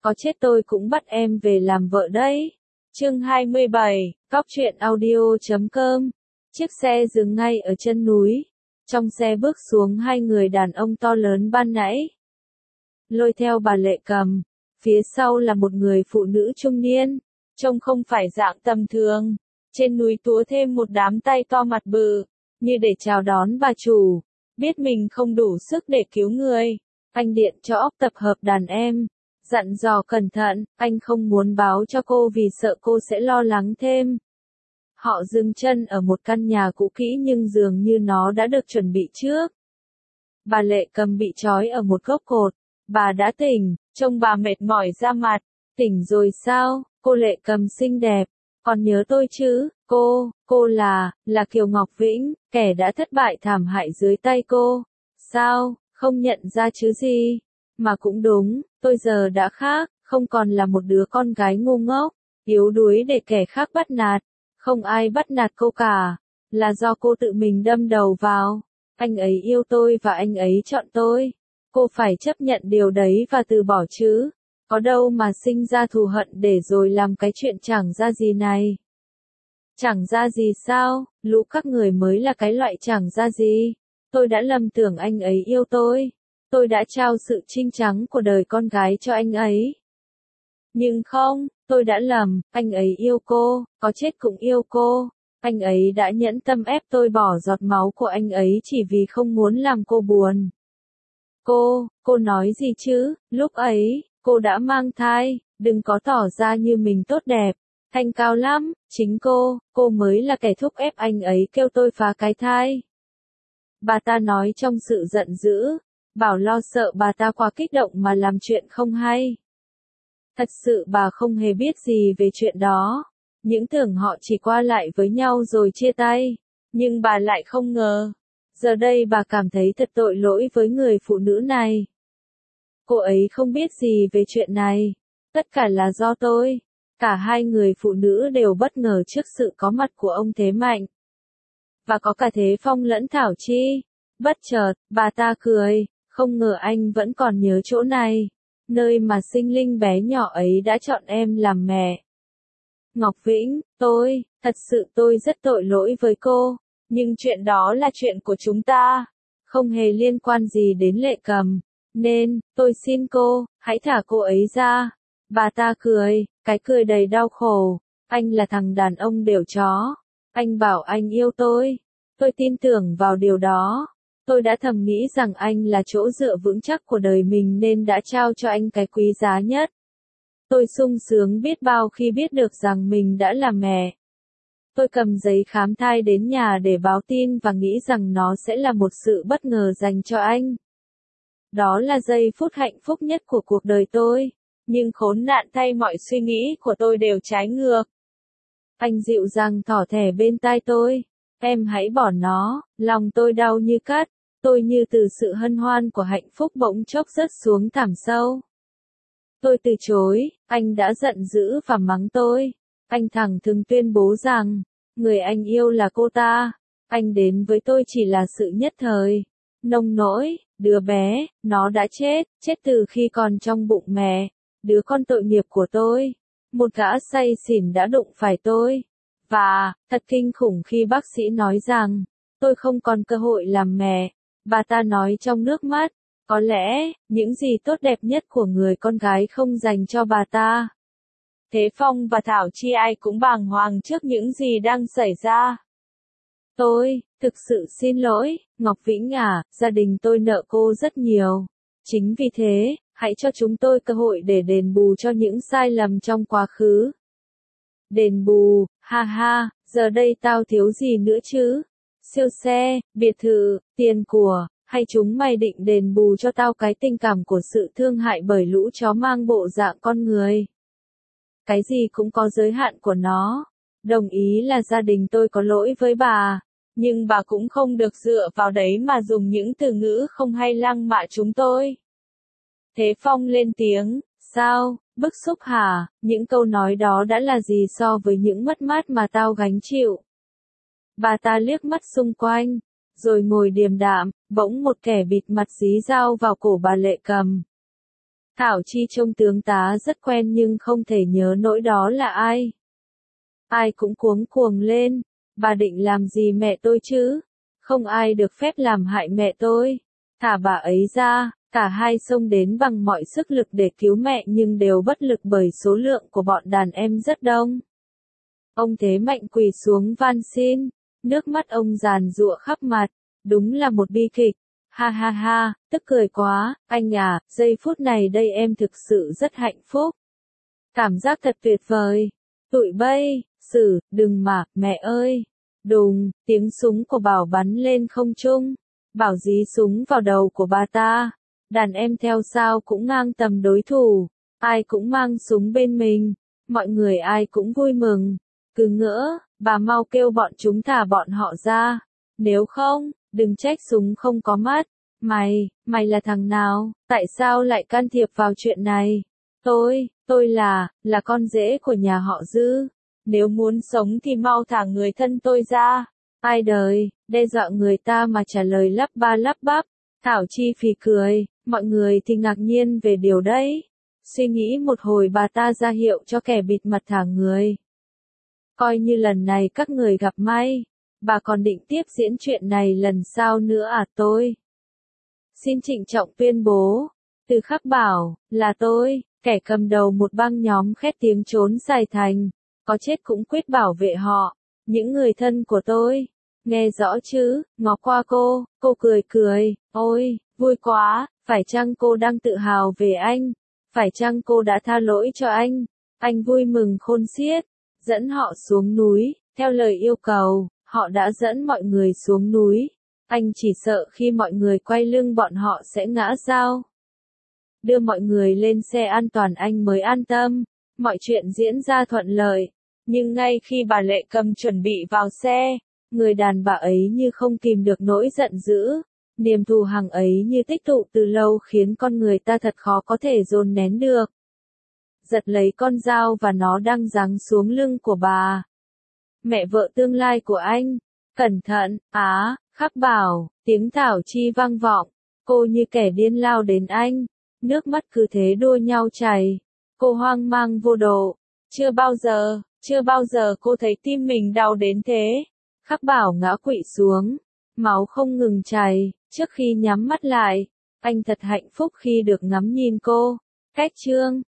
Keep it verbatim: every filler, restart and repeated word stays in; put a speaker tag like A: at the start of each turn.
A: có chết tôi cũng bắt em về làm vợ đấy. Chương hai mươi bảy, Cóc truyện audio chấm com. Chiếc xe dừng ngay ở chân núi. Trong xe bước xuống hai người đàn ông to lớn ban nãy. Lôi theo bà Lệ Cầm. Phía sau là một người phụ nữ trung niên. Trông không phải dạng tầm thường. Trên núi túa thêm một đám tay to mặt bự. Như để chào đón bà chủ. Biết mình không đủ sức để cứu người. Anh điện cho óc tập hợp đàn em. Dặn dò cẩn thận, anh không muốn báo cho cô vì sợ cô sẽ lo lắng thêm. Họ dừng chân ở một căn nhà cũ kỹ nhưng dường như nó đã được chuẩn bị trước. Bà Lệ Cầm bị trói ở một gốc cột. Bà đã tỉnh, trông bà mệt mỏi ra mặt. Tỉnh rồi sao, cô Lệ Cầm xinh đẹp. Còn nhớ tôi chứ, cô, cô là, là Kiều Ngọc Vĩnh, kẻ đã thất bại thảm hại dưới tay cô. Sao, không nhận ra chứ gì? Mà cũng đúng, tôi giờ đã khác, không còn là một đứa con gái ngu ngốc, yếu đuối để kẻ khác bắt nạt. Không ai bắt nạt cô cả, là do cô tự mình đâm đầu vào. Anh ấy yêu tôi và anh ấy chọn tôi. Cô phải chấp nhận điều đấy và từ bỏ chứ. Có đâu mà sinh ra thù hận để rồi làm cái chuyện chẳng ra gì này. Chẳng ra gì sao, lũ các người mới là cái loại chẳng ra gì. Tôi đã lầm tưởng anh ấy yêu tôi. Tôi đã trao sự trinh trắng của đời con gái cho anh ấy. Nhưng không, tôi đã lầm, anh ấy yêu cô, có chết cũng yêu cô. Anh ấy đã nhẫn tâm ép tôi bỏ giọt máu của anh ấy chỉ vì không muốn làm cô buồn. Cô, cô nói gì chứ, lúc ấy, cô đã mang thai, đừng có tỏ ra như mình tốt đẹp. Thanh cao lắm, chính cô, cô mới là kẻ thúc ép anh ấy kêu tôi phá cái thai. Bà ta nói trong sự giận dữ. Bảo lo sợ bà ta quá kích động mà làm chuyện không hay. Thật sự bà không hề biết gì về chuyện đó. Những tưởng họ chỉ qua lại với nhau rồi chia tay. Nhưng bà lại không ngờ. Giờ đây bà cảm thấy thật tội lỗi với người phụ nữ này. Cô ấy không biết gì về chuyện này. Tất cả là do tôi. Cả hai người phụ nữ đều bất ngờ trước sự có mặt của ông Thế Mạnh. Và có cả Thế Phong lẫn Thảo Chi. Bất chợt, bà ta cười. Không ngờ anh vẫn còn nhớ chỗ này, nơi mà sinh linh bé nhỏ ấy đã chọn em làm mẹ. Ngọc Vĩnh, tôi, thật sự tôi rất tội lỗi với cô, nhưng chuyện đó là chuyện của chúng ta, không hề liên quan gì đến Lệ Cầm, nên, tôi xin cô, hãy thả cô ấy ra. Bà ta cười, cái cười đầy đau khổ, anh là thằng đàn ông đều chó, anh bảo anh yêu tôi, tôi tin tưởng vào điều đó. Tôi đã thầm nghĩ rằng anh là chỗ dựa vững chắc của đời mình nên đã trao cho anh cái quý giá nhất. Tôi sung sướng biết bao khi biết được rằng mình đã là mẹ. Tôi cầm giấy khám thai đến nhà để báo tin và nghĩ rằng nó sẽ là một sự bất ngờ dành cho anh. Đó là giây phút hạnh phúc nhất của cuộc đời tôi. Nhưng khốn nạn thay mọi suy nghĩ của tôi đều trái ngược. Anh dịu dàng thỏ thẻ bên tai tôi. Em hãy bỏ nó, lòng tôi đau như cắt, tôi như từ sự hân hoan của hạnh phúc bỗng chốc rớt xuống thẳm sâu. Tôi từ chối, anh đã giận dữ và mắng tôi. Anh thẳng thừng tuyên bố rằng, người anh yêu là cô ta, anh đến với tôi chỉ là sự nhất thời. Nông nỗi, đứa bé, nó đã chết, chết từ khi còn trong bụng mẹ, đứa con tội nghiệp của tôi. Một gã say xỉn đã đụng phải tôi. Và, thật kinh khủng khi bác sĩ nói rằng, tôi không còn cơ hội làm mẹ. Bà ta nói trong nước mắt, có lẽ, những gì tốt đẹp nhất của người con gái không dành cho bà ta. Thế Phong và Thảo Chi ai cũng bàng hoàng trước những gì đang xảy ra. Tôi, thực sự xin lỗi, Ngọc Vĩnh à, gia đình tôi nợ cô rất nhiều. Chính vì thế, hãy cho chúng tôi cơ hội để đền bù cho những sai lầm trong quá khứ. Đền bù, ha ha, giờ đây tao thiếu gì nữa chứ? Siêu xe, biệt thự, tiền của, hay chúng mày định đền bù cho tao cái tình cảm của sự thương hại bởi lũ chó mang bộ dạng con người? Cái gì cũng có giới hạn của nó. Đồng ý là gia đình tôi có lỗi với bà, nhưng bà cũng không được dựa vào đấy mà dùng những từ ngữ không hay lăng mạ chúng tôi. Thế Phong lên tiếng, sao, bức xúc hả, những câu nói đó đã là gì so với những mất mát mà tao gánh chịu. Bà ta liếc mắt xung quanh, rồi ngồi điềm đạm, bỗng một kẻ bịt mặt dí dao vào cổ bà Lệ Cầm. Thảo Chi trông tướng tá rất quen nhưng không thể nhớ nổi đó là ai. Ai cũng cuống cuồng lên, bà định làm gì mẹ tôi chứ? Không ai được phép làm hại mẹ tôi. Thả bà ấy ra, cả hai xông đến bằng mọi sức lực để cứu mẹ nhưng đều bất lực bởi số lượng của bọn đàn em rất đông. Ông Thế Mạnh quỳ xuống van xin, nước mắt ông giàn giụa khắp mặt, đúng là một bi kịch. Ha ha ha, tức cười quá, anh à, giây phút này đây em thực sự rất hạnh phúc. Cảm giác thật tuyệt vời. Tụi bay, Sử, đừng mà, mẹ ơi. Đùng, tiếng súng của Bảo bắn lên không trung. Bảo dí súng vào đầu của bà ta. Đàn em theo sao cũng ngang tầm đối thủ. Ai cũng mang súng bên mình. Mọi người ai cũng vui mừng. Cứ ngỡ, bà mau kêu bọn chúng thả bọn họ ra. Nếu không, đừng trách súng không có mắt. Mày, mày là thằng nào? Tại sao lại can thiệp vào chuyện này? Tôi, tôi là, là con rể của nhà họ Dư. Nếu muốn sống thì mau thả người thân tôi ra. Ai đời, đe dọa người ta mà trả lời lắp ba lắp bắp. Thảo Chi phì cười, mọi người thì ngạc nhiên về điều đấy. Suy nghĩ một hồi bà ta ra hiệu cho kẻ bịt mặt thả người. Coi như lần này các người gặp may. Bà còn định tiếp diễn chuyện này lần sau nữa à tôi? Xin trịnh trọng tuyên bố. Từ Khắc Bảo, là tôi, kẻ cầm đầu một băng nhóm khét tiếng trốn Sài Thành. Có chết cũng quyết bảo vệ họ. Những người thân của tôi. Nghe rõ chứ, ngó qua cô, cô cười cười. Ôi, vui quá, phải chăng cô đang tự hào về anh? Phải chăng cô đã tha lỗi cho anh? Anh vui mừng khôn xiết. Dẫn họ xuống núi, theo lời yêu cầu, họ đã dẫn mọi người xuống núi. Anh chỉ sợ khi mọi người quay lưng bọn họ sẽ ngã sao. Đưa mọi người lên xe an toàn anh mới an tâm. Mọi chuyện diễn ra thuận lợi. Nhưng ngay khi bà Lệ Cầm chuẩn bị vào xe, người đàn bà ấy như không kìm được nỗi giận dữ. Niềm thù hằn ấy như tích tụ từ lâu khiến con người ta thật khó có thể dồn nén được. Giật lấy con dao và nó đang giáng xuống lưng của bà. Mẹ vợ tương lai của anh. Cẩn thận, á, Khắc Bảo, tiếng Thảo Chi vang vọng. Cô như kẻ điên lao đến anh. Nước mắt cứ thế đua nhau chảy. Cô hoang mang vô độ. Chưa bao giờ, chưa bao giờ cô thấy tim mình đau đến thế. Khắc Bảo ngã quỵ xuống. Máu không ngừng chảy. Trước khi nhắm mắt lại, anh thật hạnh phúc khi được ngắm nhìn cô. Cách chương